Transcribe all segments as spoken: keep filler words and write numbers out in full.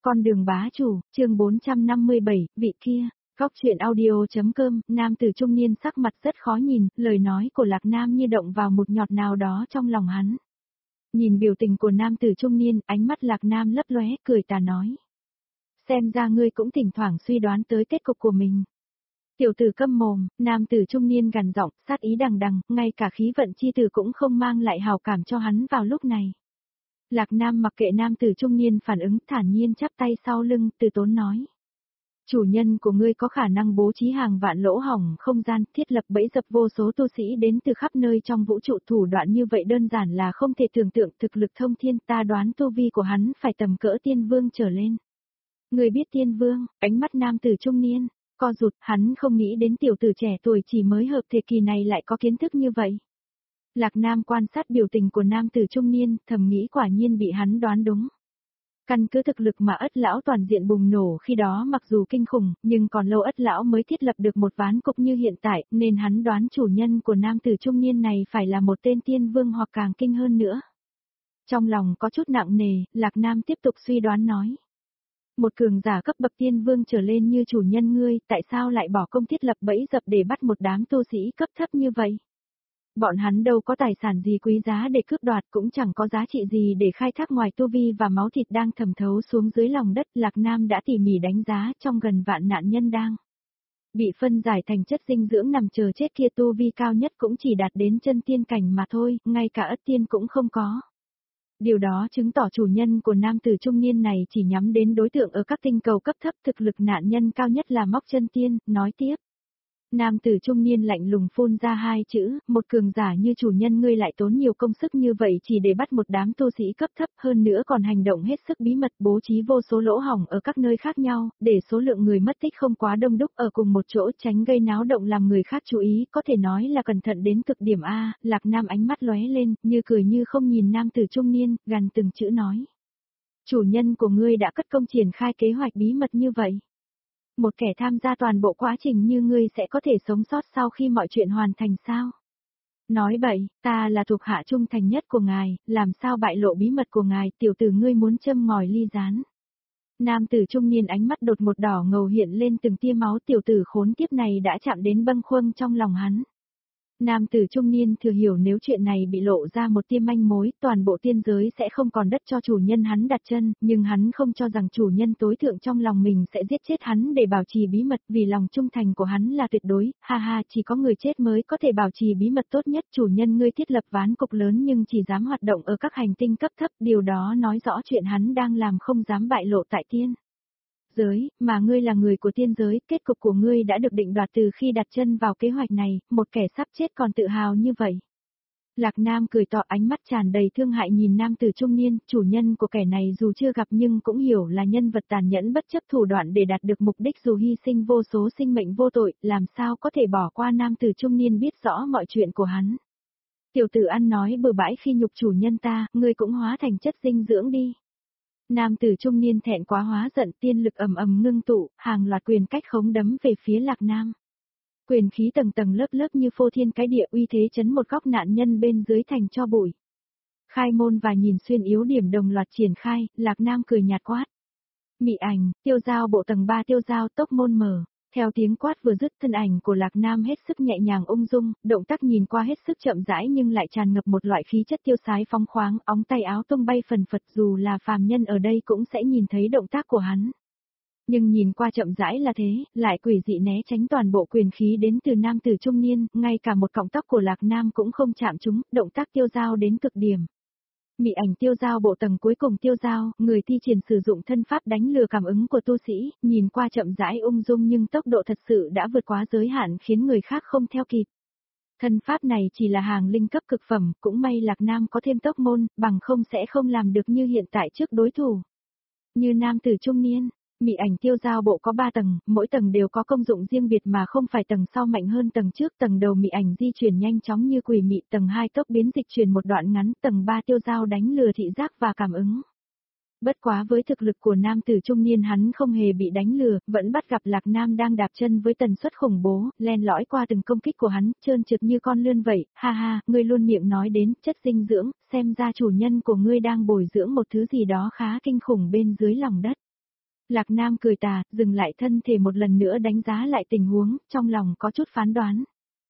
Con đường bá chủ, chương bốn trăm năm mươi bảy, vị kia. Góc truyện audio.com, nam tử trung niên sắc mặt rất khó nhìn, lời nói của Lạc Nam như động vào một nhọt nào đó trong lòng hắn. Nhìn biểu tình của nam tử trung niên, ánh mắt Lạc Nam lấp lóe, cười tà nói. Xem ra ngươi cũng thỉnh thoảng suy đoán tới kết cục của mình. Tiểu tử câm mồm, nam tử trung niên gằn giọng, sát ý đằng đằng, ngay cả khí vận chi tử cũng không mang lại hào cảm cho hắn vào lúc này. Lạc Nam mặc kệ nam tử trung niên phản ứng, thản nhiên chắp tay sau lưng, từ tốn nói. Chủ nhân của ngươi có khả năng bố trí hàng vạn lỗ hổng không gian, thiết lập bẫy dập vô số tu sĩ đến từ khắp nơi trong vũ trụ, thủ đoạn như vậy đơn giản là không thể tưởng tượng, thực lực thông thiên, ta đoán tu vi của hắn phải tầm cỡ tiên vương trở lên. Ngươi biết tiên vương? Ánh mắt nam tử trung niên co rụt, hắn không nghĩ đến tiểu tử trẻ tuổi chỉ mới hợp thời kỳ này lại có kiến thức như vậy. Lạc Nam quan sát biểu tình của nam tử trung niên, thầm nghĩ quả nhiên bị hắn đoán đúng. Căn cứ thực lực mà Ất lão toàn diện bùng nổ khi đó mặc dù kinh khủng, nhưng còn lâu Ất lão mới thiết lập được một ván cục như hiện tại, nên hắn đoán chủ nhân của nam tử trung niên này phải là một tên tiên vương hoặc càng kinh hơn nữa. Trong lòng có chút nặng nề, Lạc Nam tiếp tục suy đoán nói. Một cường giả cấp bậc tiên vương trở lên như chủ nhân ngươi, tại sao lại bỏ công thiết lập bẫy dập để bắt một đám tu sĩ cấp thấp như vậy? Bọn hắn đâu có tài sản gì quý giá để cướp đoạt, cũng chẳng có giá trị gì để khai thác ngoài tu vi và máu thịt đang thẩm thấu xuống dưới lòng đất. Lạc Nam đã tỉ mỉ đánh giá, trong gần vạn nạn nhân đang bị phân giải thành chất dinh dưỡng nằm chờ chết kia, tu vi cao nhất cũng chỉ đạt đến chân tiên cảnh mà thôi, ngay cả ất tiên cũng không có. Điều đó chứng tỏ chủ nhân của nam tử trung niên này chỉ nhắm đến đối tượng ở các tinh cầu cấp thấp, thực lực nạn nhân cao nhất là móc chân tiên. Nói tiếp. Nam tử trung niên lạnh lùng phun ra hai chữ, một cường giả như chủ nhân ngươi lại tốn nhiều công sức như vậy chỉ để bắt một đám tu sĩ cấp thấp, hơn nữa còn hành động hết sức bí mật, bố trí vô số lỗ hổng ở các nơi khác nhau, để số lượng người mất tích không quá đông đúc ở cùng một chỗ, tránh gây náo động làm người khác chú ý, có thể nói là cẩn thận đến cực điểm a. Lạc Nam ánh mắt lóe lên, như cười như không nhìn nam tử trung niên, gằn từng chữ nói. Chủ nhân của ngươi đã cất công triển khai kế hoạch bí mật như vậy. Một kẻ tham gia toàn bộ quá trình như ngươi sẽ có thể sống sót sau khi mọi chuyện hoàn thành sao? Nói bậy, ta là thuộc hạ trung thành nhất của ngài, làm sao bại lộ bí mật của ngài, tiểu tử ngươi muốn châm ngòi ly gián. Nam tử trung niên ánh mắt đột một đỏ ngầu hiện lên từng tia máu, tiểu tử khốn kiếp này đã chạm đến bâng khuâng trong lòng hắn. Nam tử trung niên thừa hiểu nếu chuyện này bị lộ ra một tia manh mối, toàn bộ tiên giới sẽ không còn đất cho chủ nhân hắn đặt chân, nhưng hắn không cho rằng chủ nhân tối thượng trong lòng mình sẽ giết chết hắn để bảo trì bí mật, vì lòng trung thành của hắn là tuyệt đối, ha ha, chỉ có người chết mới có thể bảo trì bí mật tốt nhất. Chủ nhân ngươi thiết lập ván cục lớn nhưng chỉ dám hoạt động ở các hành tinh cấp thấp, điều đó nói rõ chuyện hắn đang làm không dám bại lộ tại tiên giới, mà ngươi là người của tiên giới, kết cục của ngươi đã được định đoạt từ khi đặt chân vào kế hoạch này, một kẻ sắp chết còn tự hào như vậy. Lạc Nam cười tỏ, ánh mắt tràn đầy thương hại nhìn nam tử trung niên, chủ nhân của kẻ này dù chưa gặp nhưng cũng hiểu là nhân vật tàn nhẫn bất chấp thủ đoạn để đạt được mục đích, dù hy sinh vô số sinh mệnh vô tội, làm sao có thể bỏ qua nam tử trung niên biết rõ mọi chuyện của hắn. Tiểu tử ăn nói bừa bãi khi nhục chủ nhân ta, ngươi cũng hóa thành chất dinh dưỡng đi. Nam tử trung niên thẹn quá hóa giận, tiên lực ầm ầm ngưng tụ, hàng loạt quyền cách khống đấm về phía Lạc Nam. Quyền khí tầng tầng lớp lớp như phô thiên cái địa, uy thế chấn một góc nạn nhân bên dưới thành cho bụi. Khai môn và nhìn xuyên yếu điểm đồng loạt triển khai, Lạc Nam cười nhạt quát. Mị ảnh, tiêu giao bộ tầng ba tiêu giao tốc môn mở. Theo tiếng quát vừa dứt, thân ảnh của Lạc Nam hết sức nhẹ nhàng ung dung, động tác nhìn qua hết sức chậm rãi nhưng lại tràn ngập một loại khí chất tiêu sái phóng khoáng, óng tay áo tung bay phần phật, dù là phàm nhân ở đây cũng sẽ nhìn thấy động tác của hắn. Nhưng nhìn qua chậm rãi là thế, lại quỷ dị né tránh toàn bộ quyền khí đến từ nam tử trung niên, ngay cả một cọng tóc của Lạc Nam cũng không chạm chúng, động tác tiêu dao đến cực điểm. Mị ảnh tiêu dao bộ tầng cuối cùng tiêu dao, người thi triển sử dụng thân pháp đánh lừa cảm ứng của tu sĩ, nhìn qua chậm rãi ung dung nhưng tốc độ thật sự đã vượt quá giới hạn khiến người khác không theo kịp. Thân pháp này chỉ là hàng linh cấp cực phẩm, cũng may Lạc Nam có thêm tốc môn, bằng không sẽ không làm được như hiện tại trước đối thủ. Như nam tử trung niên, mị ảnh tiêu giao bộ có ba tầng, mỗi tầng đều có công dụng riêng biệt mà không phải tầng sau mạnh hơn tầng trước. Tầng đầu mị ảnh di chuyển nhanh chóng như quỷ mị, tầng hai tốc biến dịch chuyển một đoạn ngắn, tầng ba tiêu giao đánh lừa thị giác và cảm ứng. Bất quá với thực lực của nam tử trung niên hắn không hề bị đánh lừa, vẫn bắt gặp Lạc Nam đang đạp chân với tần suất khủng bố, len lỏi qua từng công kích của hắn, trơn trượt như con lươn vậy. Ha ha, ngươi luôn miệng nói đến chất dinh dưỡng, xem ra chủ nhân của ngươi đang bồi dưỡng một thứ gì đó khá kinh khủng bên dưới lòng đất. Lạc Nam cười tà, dừng lại thân thể một lần nữa đánh giá lại tình huống, trong lòng có chút phán đoán.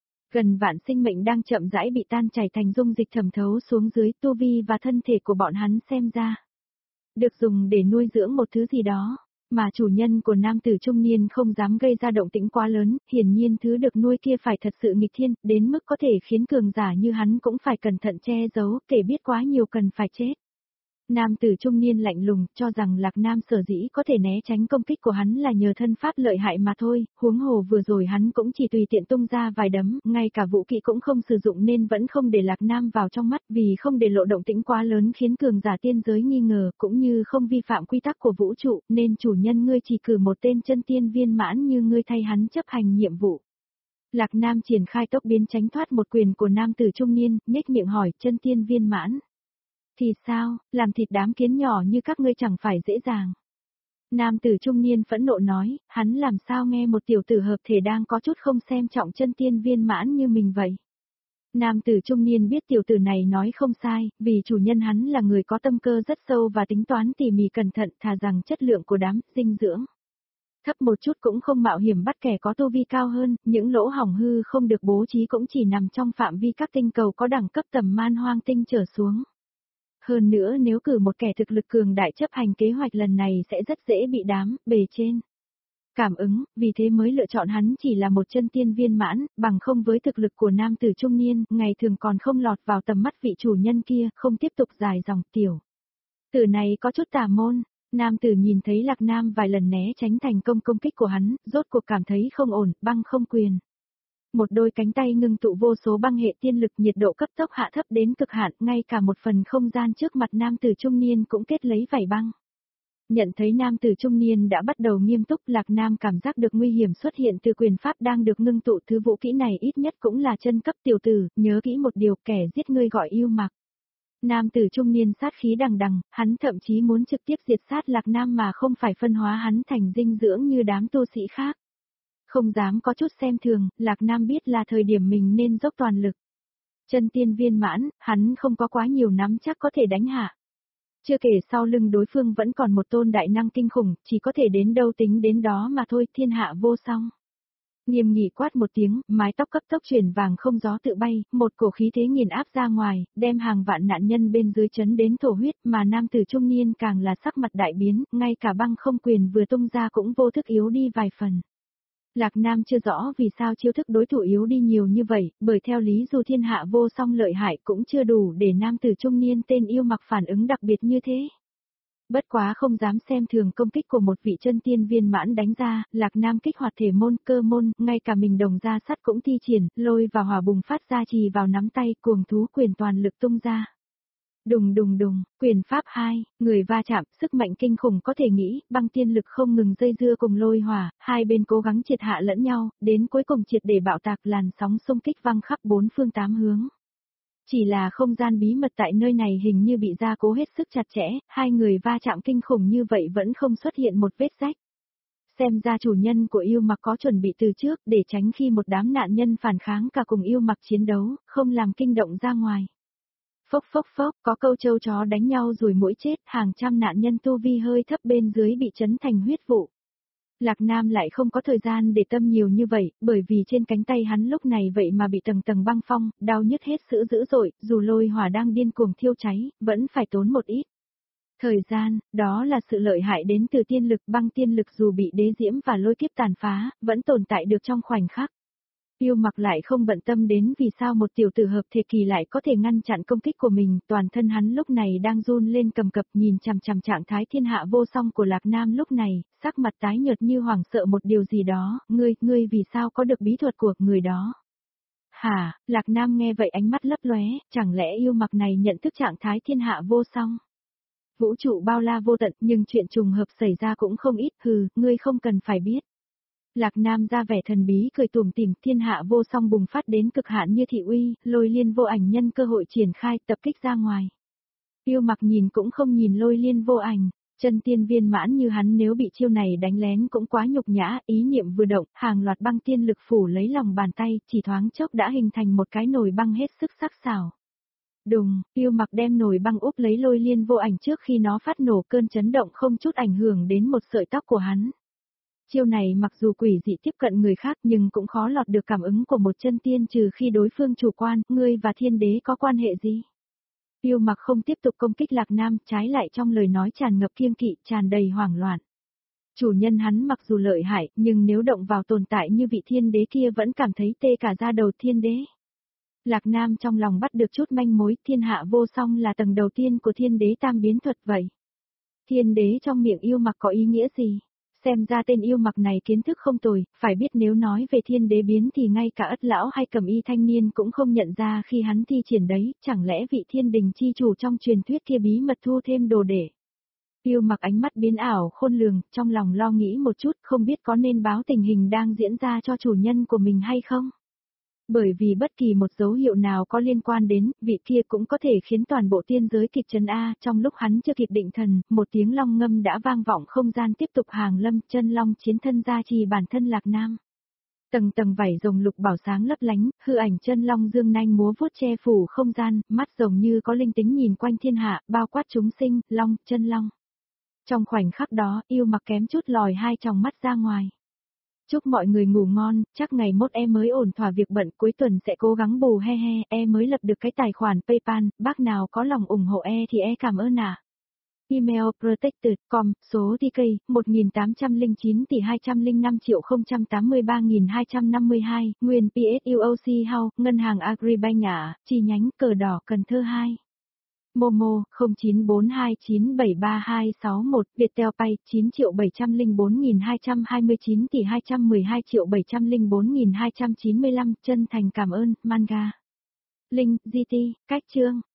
Gần vạn sinh mệnh đang chậm rãi bị tan chảy thành dung dịch thẩm thấu xuống dưới, tu vi và thân thể của bọn hắn xem ra được dùng để nuôi dưỡng một thứ gì đó, mà chủ nhân của nam tử trung niên không dám gây ra động tĩnh quá lớn, hiển nhiên thứ được nuôi kia phải thật sự nghịch thiên, đến mức có thể khiến cường giả như hắn cũng phải cẩn thận che giấu, kể biết quá nhiều cần phải chết. Nam tử trung niên lạnh lùng, cho rằng Lạc Nam sở dĩ có thể né tránh công kích của hắn là nhờ thân pháp lợi hại mà thôi, huống hồ vừa rồi hắn cũng chỉ tùy tiện tung ra vài đấm, ngay cả vũ kỵ cũng không sử dụng nên vẫn không để Lạc Nam vào trong mắt, vì không để lộ động tĩnh quá lớn khiến cường giả tiên giới nghi ngờ, cũng như không vi phạm quy tắc của vũ trụ, nên chủ nhân ngươi chỉ cử một tên chân tiên viên mãn như ngươi thay hắn chấp hành nhiệm vụ. Lạc Nam triển khai tốc biến tránh thoát một quyền của nam tử trung niên, nhếch miệng hỏi, chân tiên viên mãn. Thì sao, làm thịt đám kiến nhỏ như các ngươi chẳng phải dễ dàng. Nam tử trung niên phẫn nộ nói, hắn làm sao nghe một tiểu tử hợp thể đang có chút không xem trọng chân tiên viên mãn như mình vậy. Nam tử trung niên biết tiểu tử này nói không sai, vì chủ nhân hắn là người có tâm cơ rất sâu và tính toán tỉ mỉ cẩn thận, thà rằng chất lượng của đám dinh dưỡng thấp một chút cũng không mạo hiểm bắt kẻ có tu vi cao hơn, những lỗ hỏng hư không được bố trí cũng chỉ nằm trong phạm vi các tinh cầu có đẳng cấp tầm man hoang tinh trở xuống. Hơn nữa nếu cử một kẻ thực lực cường đại chấp hành kế hoạch lần này sẽ rất dễ bị đám, bề trên cảm ứng, vì thế mới lựa chọn hắn chỉ là một chân tiên viên mãn, bằng không với thực lực của nam tử trung niên, ngày thường còn không lọt vào tầm mắt vị chủ nhân kia, không tiếp tục dài dòng tiểu. Tử này có chút tà môn, nam tử nhìn thấy Lạc Nam vài lần né tránh thành công công kích của hắn, rốt cuộc cảm thấy không ổn, băng không quyền. Một đôi cánh tay ngưng tụ vô số băng hệ tiên lực, nhiệt độ cấp tốc hạ thấp đến cực hạn, ngay cả một phần không gian trước mặt nam tử trung niên cũng kết lấy vảy băng. Nhận thấy nam tử trung niên đã bắt đầu nghiêm túc, Lạc Nam cảm giác được nguy hiểm xuất hiện từ quyền pháp đang được ngưng tụ, thứ vũ kỹ này ít nhất cũng là chân cấp tiểu tử, nhớ kỹ một điều, kẻ giết ngươi gọi yêu mặc. Nam tử trung niên sát khí đằng đằng, hắn thậm chí muốn trực tiếp diệt sát Lạc Nam mà không phải phân hóa hắn thành dinh dưỡng như đám tu sĩ khác. Không dám có chút xem thường, Lạc Nam biết là thời điểm mình nên dốc toàn lực. Chân tiên viên mãn, hắn không có quá nhiều nắm chắc có thể đánh hạ. Chưa kể sau lưng đối phương vẫn còn một tôn đại năng kinh khủng, chỉ có thể đến đâu tính đến đó mà thôi, thiên hạ vô song. Nghiêm nghị quát một tiếng, mái tóc cấp tốc chuyển vàng không gió tự bay, một cổ khí thế nghiền áp ra ngoài, đem hàng vạn nạn nhân bên dưới chấn đến thổ huyết, mà nam tử trung niên càng là sắc mặt đại biến, ngay cả băng không quyền vừa tung ra cũng vô thức yếu đi vài phần. Lạc Nam chưa rõ vì sao chiêu thức đối thủ yếu đi nhiều như vậy, bởi theo lý dù thiên hạ vô song lợi hại cũng chưa đủ để nam tử trung niên tên yêu mặc phản ứng đặc biệt như thế. Bất quá không dám xem thường công kích của một vị chân tiên viên mãn đánh ra, Lạc Nam kích hoạt thể môn, cơ môn, ngay cả mình đồng ra sắt cũng thi triển, lôi và hỏa bùng phát ra trì vào nắm tay, cuồng thú quyền toàn lực tung ra. Đùng đùng đùng, quyền pháp hai, người va chạm, sức mạnh kinh khủng có thể nghĩ, băng tiên lực không ngừng dây dưa cùng lôi hỏa, hai bên cố gắng triệt hạ lẫn nhau, đến cuối cùng triệt để bạo tạc, làn sóng xung kích văng khắp bốn phương tám hướng. Chỉ là không gian bí mật tại nơi này hình như bị gia cố hết sức chặt chẽ, hai người va chạm kinh khủng như vậy vẫn không xuất hiện một vết rách. Xem ra chủ nhân của yêu mặc có chuẩn bị từ trước để tránh khi một đám nạn nhân phản kháng cả cùng yêu mặc chiến đấu, không làm kinh động ra ngoài. Phốc phốc phốc, có câu trâu chó đánh nhau rồi mũi chết, hàng trăm nạn nhân tu vi hơi thấp bên dưới bị chấn thành huyết vụ. Lạc Nam lại không có thời gian để tâm nhiều như vậy, bởi vì trên cánh tay hắn lúc này vậy mà bị tầng tầng băng phong, đau nhức hết sữ dữ dội, dù lôi hỏa đang điên cuồng thiêu cháy, vẫn phải tốn một ít thời gian, đó là sự lợi hại đến từ tiên lực, băng tiên lực dù bị đế diễm và lôi kiếp tàn phá, vẫn tồn tại được trong khoảnh khắc. Yêu mặc lại không bận tâm đến vì sao một tiểu tử hợp thể kỳ lại có thể ngăn chặn công kích của mình, toàn thân hắn lúc này đang run lên cầm cập, nhìn chằm chằm trạng thái thiên hạ vô song của Lạc Nam lúc này, sắc mặt tái nhợt như hoảng sợ một điều gì đó, ngươi, ngươi vì sao có được bí thuật của người đó? Hả, Lạc Nam nghe vậy ánh mắt lấp lóe, chẳng lẽ yêu mặc này nhận thức trạng thái thiên hạ vô song? Vũ trụ bao la vô tận, nhưng chuyện trùng hợp xảy ra cũng không ít, hừ, ngươi không cần phải biết. Lạc Nam ra vẻ thần bí cười tủm tỉm, thiên hạ vô song bùng phát đến cực hạn như thị uy, lôi liên vô ảnh nhân cơ hội triển khai tập kích ra ngoài. Yêu mặc nhìn cũng không nhìn lôi liên vô ảnh, chân tiên viên mãn như hắn nếu bị chiêu này đánh lén cũng quá nhục nhã, ý niệm vừa động, hàng loạt băng tiên lực phủ lấy lòng bàn tay, chỉ thoáng chốc đã hình thành một cái nồi băng hết sức sắc sảo. Đùng, Yêu Mặc đem nồi băng úp lấy Lôi Liên vô ảnh trước khi nó phát nổ, cơn chấn động không chút ảnh hưởng đến một sợi tóc của hắn. Chiêu này mặc dù quỷ dị tiếp cận người khác nhưng cũng khó lọt được cảm ứng của một chân tiên trừ khi đối phương chủ quan, ngươi và thiên đế có quan hệ gì? Yêu Mặc không tiếp tục công kích Lạc Nam, trái lại trong lời nói tràn ngập kiêng kỵ, tràn đầy hoảng loạn. Chủ nhân hắn mặc dù lợi hại, nhưng nếu động vào tồn tại như vị thiên đế kia vẫn cảm thấy tê cả da đầu. Thiên đế. Lạc Nam trong lòng bắt được chút manh mối, thiên hạ vô song là tầng đầu tiên của thiên đế tam biến thuật vậy. Thiên đế trong miệng Yêu Mặc có ý nghĩa gì? Xem ra tên Yêu Mặc này kiến thức không tồi, phải biết nếu nói về thiên đế biến thì ngay cả Ất lão hay Cẩm Y thanh niên cũng không nhận ra khi hắn thi triển đấy, chẳng lẽ vị thiên đình chi chủ trong truyền thuyết kia bí mật thu thêm đồ để. Yêu Mặc ánh mắt biến ảo khôn lường, trong lòng lo nghĩ một chút, không biết có nên báo tình hình đang diễn ra cho chủ nhân của mình hay không. Bởi vì bất kỳ một dấu hiệu nào có liên quan đến, vị kia cũng có thể khiến toàn bộ tiên giới kịch chấn A. Trong lúc hắn chưa kịp định thần, một tiếng long ngâm đã vang vọng không gian, tiếp tục hàng lâm, chân long chiến thân gia trì bản thân Lạc Nam. Tầng tầng vảy rồng lục bảo sáng lấp lánh, hư ảnh chân long dương nanh múa vuốt che phủ không gian, mắt rồng như có linh tính nhìn quanh thiên hạ, bao quát chúng sinh, long, chân long. Trong khoảnh khắc đó, Yêu Mặc kém chút lòi hai tròng mắt ra ngoài. Chúc mọi người ngủ ngon, chắc ngày mốt em mới ổn thỏa việc bận, cuối tuần sẽ cố gắng bù he he, em mới lập được cái tài khoản PayPal, bác nào có lòng ủng hộ e thì e cảm ơn ạ. À. Email protected chấm com, số tê ca một tám không chín tỷ hai không năm triệu không trăm tám mươi ba nghìn hai trăm năm mươi hai, nguyên pê ét u ô xê House, Ngân hàng Agribank ạ, chi nhánh Cờ Đỏ Cần Thơ hai. Momo, không chín bốn hai chín bảy ba hai sáu một, Viettel Pay, chín triệu bảy trăm lẻ bốn nghìn hai trăm hai mươi chín tỷ hai trăm mười hai triệu bảy trăm lẻ bốn nghìn hai trăm chín mươi lăm, chân thành cảm ơn, Manga. Link, giê tê, cách chương.